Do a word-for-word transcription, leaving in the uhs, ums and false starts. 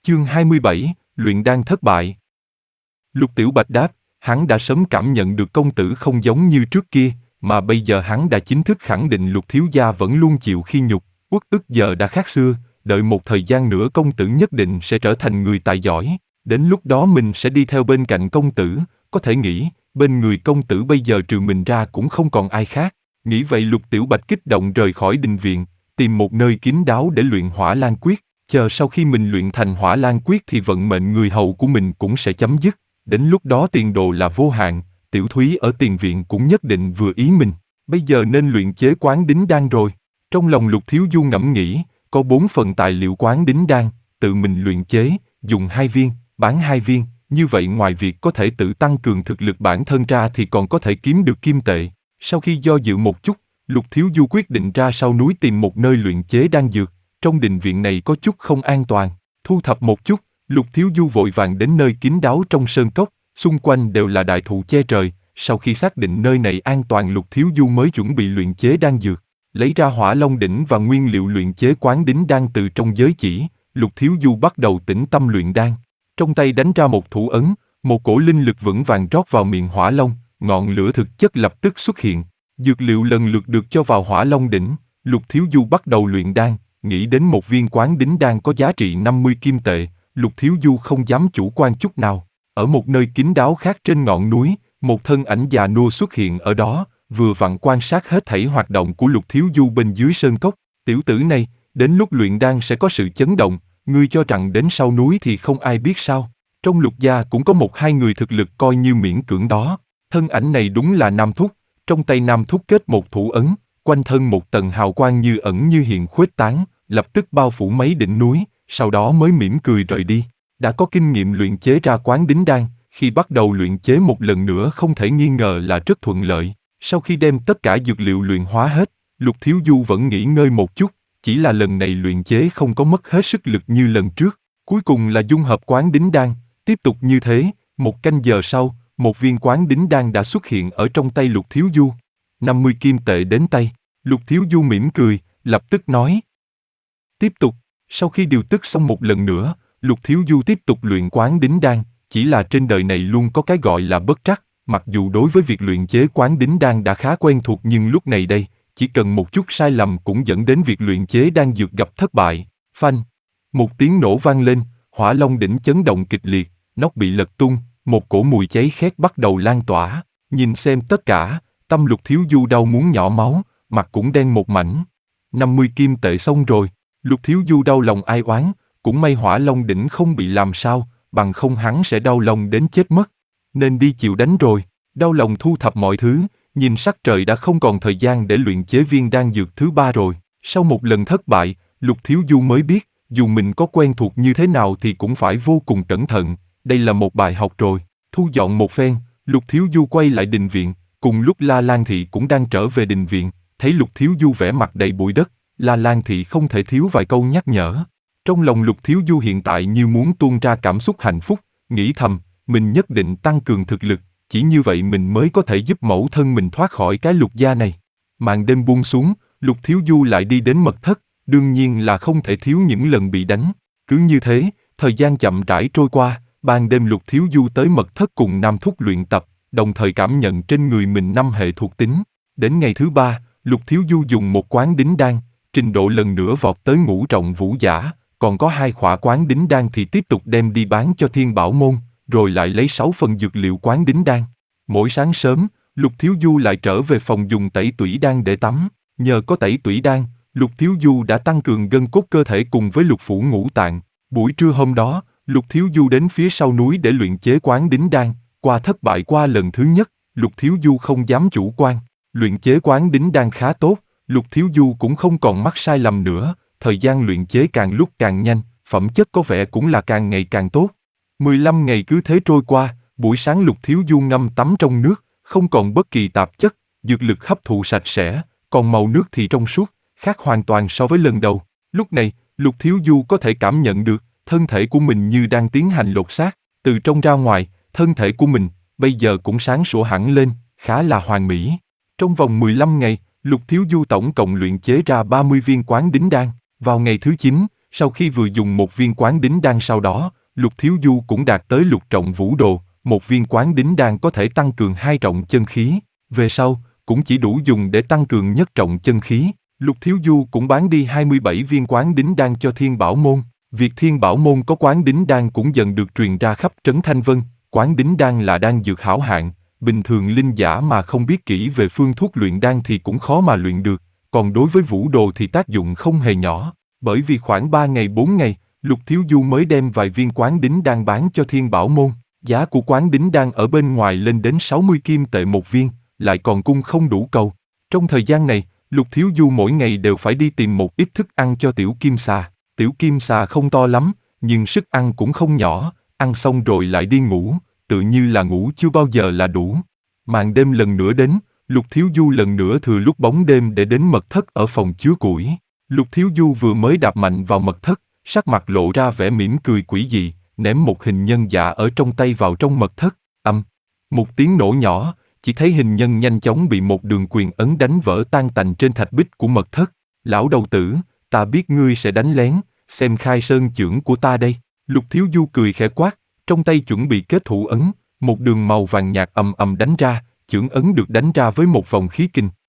Chương hai mươi bảy, luyện đan thất bại. Lục Tiểu Bạch đáp, hắn đã sớm cảm nhận được công tử không giống như trước kia, mà bây giờ hắn đã chính thức khẳng định Lục thiếu gia vẫn luôn chịu khi nhục, uất ức giờ đã khác xưa, đợi một thời gian nữa công tử nhất định sẽ trở thành người tài giỏi, đến lúc đó mình sẽ đi theo bên cạnh công tử, có thể nghĩ, bên người công tử bây giờ trừ mình ra cũng không còn ai khác. Nghĩ vậy Lục Tiểu Bạch kích động rời khỏi đình viện, tìm một nơi kín đáo để luyện Hỏa Lan Quyết. Chờ sau khi mình luyện thành Hỏa Lan Quyết thì vận mệnh người hầu của mình cũng sẽ chấm dứt, đến lúc đó tiền đồ là vô hạn, Tiểu Thúy ở tiền viện cũng nhất định vừa ý mình. Bây giờ nên luyện chế Quán Đính Đan rồi. Trong lòng Lục Thiếu Du ngẫm nghĩ, có bốn phần tài liệu Quán Đính Đan, tự mình luyện chế, dùng hai viên, bán hai viên, như vậy ngoài việc có thể tự tăng cường thực lực bản thân ra thì còn có thể kiếm được kim tệ. Sau khi do dự một chút, Lục Thiếu Du quyết định ra sau núi tìm một nơi luyện chế đan dược. Trong đình viện này có chút không an toàn, thu thập một chút, Lục Thiếu Du vội vàng đến nơi kín đáo trong sơn cốc, xung quanh đều là đại thụ che trời. Sau khi xác định nơi này an toàn, Lục Thiếu Du mới chuẩn bị luyện chế đan dược, lấy ra Hỏa Long đỉnh và nguyên liệu luyện chế Quán Đính Đan từ trong giới chỉ. Lục Thiếu Du bắt đầu tĩnh tâm luyện đan, trong tay đánh ra một thủ ấn, một cổ linh lực vững vàng rót vào miệng Hỏa Long, ngọn lửa thực chất lập tức xuất hiện, dược liệu lần lượt được cho vào Hỏa Long đỉnh. Lục Thiếu Du bắt đầu luyện đan. Nghĩ đến một viên Quán Đính Đan có giá trị năm mươi kim tệ, Lục Thiếu Du không dám chủ quan chút nào. Ở một nơi kín đáo khác trên ngọn núi, một thân ảnh già nua xuất hiện ở đó, vừa vặn quan sát hết thảy hoạt động của Lục Thiếu Du bên dưới sơn cốc. Tiểu tử này, đến lúc luyện đan sẽ có sự chấn động, ngươi cho rằng đến sau núi thì không ai biết sao? Trong Lục gia cũng có một hai người thực lực coi như miễn cưỡng đó. Thân ảnh này đúng là Nam Thúc, trong tay Nam Thúc kết một thủ ấn, quanh thân một tầng hào quang như ẩn như hiện khuếch tán, lập tức bao phủ mấy đỉnh núi, sau đó mới mỉm cười rời đi. Đã có kinh nghiệm luyện chế ra Quán Đính Đan, khi bắt đầu luyện chế một lần nữa không thể nghi ngờ là rất thuận lợi. Sau khi đem tất cả dược liệu luyện hóa hết, Lục Thiếu Du vẫn nghỉ ngơi một chút, chỉ là lần này luyện chế không có mất hết sức lực như lần trước. Cuối cùng là dung hợp Quán Đính Đan, tiếp tục như thế, một canh giờ sau, một viên Quán Đính Đan đã xuất hiện ở trong tay Lục Thiếu Du. năm mươi kim tệ đến tay, Lục Thiếu Du mỉm cười, lập tức nói. Tiếp tục, sau khi điều tức xong một lần nữa, Lục Thiếu Du tiếp tục luyện Quán Đính Đan, chỉ là trên đời này luôn có cái gọi là bất trắc, mặc dù đối với việc luyện chế Quán Đính Đan đã khá quen thuộc nhưng lúc này đây, chỉ cần một chút sai lầm cũng dẫn đến việc luyện chế đan dược gặp thất bại. Phanh, một tiếng nổ vang lên, Hỏa Long đỉnh chấn động kịch liệt, nóc bị lật tung, một cổ mùi cháy khét bắt đầu lan tỏa, nhìn xem tất cả, tâm Lục Thiếu Du đau muốn nhỏ máu, mặt cũng đen một mảnh. năm mươi kim tệ xong rồi. Lục Thiếu Du đau lòng ai oán, cũng may Hỏa Long đỉnh không bị làm sao, bằng không hắn sẽ đau lòng đến chết mất. Nên đi chịu đánh rồi, đau lòng thu thập mọi thứ, nhìn sắc trời đã không còn thời gian để luyện chế viên đan dược thứ ba rồi. Sau một lần thất bại, Lục Thiếu Du mới biết, dù mình có quen thuộc như thế nào thì cũng phải vô cùng cẩn thận, đây là một bài học rồi. Thu dọn một phen, Lục Thiếu Du quay lại đình viện, cùng lúc La Lan Thị cũng đang trở về đình viện, thấy Lục Thiếu Du vẻ mặt đầy bụi đất, La Lan Thị không thể thiếu vài câu nhắc nhở. Trong lòng Lục Thiếu Du hiện tại như muốn tuôn ra cảm xúc hạnh phúc, nghĩ thầm, mình nhất định tăng cường thực lực, chỉ như vậy mình mới có thể giúp mẫu thân mình thoát khỏi cái Lục gia này. Màn đêm buông xuống, Lục Thiếu Du lại đi đến mật thất, đương nhiên là không thể thiếu những lần bị đánh. Cứ như thế, thời gian chậm rãi trôi qua, ban đêm Lục Thiếu Du tới mật thất cùng Nam Thúc luyện tập, đồng thời cảm nhận trên người mình năm hệ thuộc tính. Đến ngày thứ ba, Lục Thiếu Du dùng một Quán Đính Đan, trình độ lần nữa vọt tới ngũ trọng vũ giả, còn có hai khỏa Quán Đính Đan thì tiếp tục đem đi bán cho Thiên Bảo Môn, rồi lại lấy sáu phần dược liệu Quán Đính Đan. Mỗi sáng sớm, Lục Thiếu Du lại trở về phòng dùng tẩy tủy đan để tắm, nhờ có tẩy tủy đan, Lục Thiếu Du đã tăng cường gân cốt cơ thể cùng với lục phủ ngũ tạng. Buổi trưa hôm đó, Lục Thiếu Du đến phía sau núi để luyện chế Quán Đính Đan, qua thất bại qua lần thứ nhất, Lục Thiếu Du không dám chủ quan, luyện chế Quán Đính Đan khá tốt. Lục Thiếu Du cũng không còn mắc sai lầm nữa, thời gian luyện chế càng lúc càng nhanh, phẩm chất có vẻ cũng là càng ngày càng tốt. mười lăm ngày cứ thế trôi qua, buổi sáng Lục Thiếu Du ngâm tắm trong nước, không còn bất kỳ tạp chất, dược lực hấp thụ sạch sẽ, còn màu nước thì trong suốt, khác hoàn toàn so với lần đầu. Lúc này, Lục Thiếu Du có thể cảm nhận được, thân thể của mình như đang tiến hành lột xác, từ trong ra ngoài, thân thể của mình, bây giờ cũng sáng sủa hẳn lên, khá là hoàn mỹ. Trong vòng mười lăm ngày, Lục Thiếu Du tổng cộng luyện chế ra ba mươi viên Quán Đính Đan. Vào ngày thứ chín, Sau khi vừa dùng một viên quán đính đan sau đó, Lục Thiếu Du cũng đạt tới lục trọng vũ đồ, một viên quán đính đan có thể tăng cường hai trọng chân khí, về sau, cũng chỉ đủ dùng để tăng cường nhất trọng chân khí. Lục Thiếu Du cũng bán đi hai mươi bảy viên quán đính đan cho Thiên Bảo Môn. Việc Thiên Bảo Môn có quán đính đan cũng dần được truyền ra khắp trấn Thanh Vân. Quán đính đan là đan dược hảo hạng, bình thường linh giả mà không biết kỹ về phương thuốc luyện đan thì cũng khó mà luyện được, còn đối với vũ đồ thì tác dụng không hề nhỏ. Bởi vì khoảng ba ngày bốn ngày, Lục Thiếu Du mới đem vài viên quán đính đan bán cho Thiên Bảo Môn. Giá của quán đính đan ở bên ngoài lên đến sáu mươi kim tệ một viên, lại còn cung không đủ cầu. Trong thời gian này, Lục Thiếu Du mỗi ngày đều phải đi tìm một ít thức ăn cho Tiểu Kim Xà. Tiểu Kim Xà không to lắm, nhưng sức ăn cũng không nhỏ, ăn xong rồi lại đi ngủ, tự như là ngủ chưa bao giờ là đủ. Màn đêm lần nữa đến, Lục Thiếu Du lần nữa thừa lúc bóng đêm để đến mật thất ở phòng chứa củi. Lục Thiếu Du vừa mới đạp mạnh vào mật thất, sắc mặt lộ ra vẻ mỉm cười quỷ dị, ném một hình nhân dạ ở trong tay vào trong mật thất, âm. Một tiếng nổ nhỏ, chỉ thấy hình nhân nhanh chóng bị một đường quyền ấn đánh vỡ tan tành trên thạch bích của mật thất. Lão đầu tử, ta biết ngươi sẽ đánh lén, xem khai sơn chưởng của ta đây. Lục Thiếu Du cười khẽ quát, trong tay chuẩn bị kết thủ ấn, một đường màu vàng nhạt ầm ầm đánh ra, chưởng ấn được đánh ra với một vòng khí kình,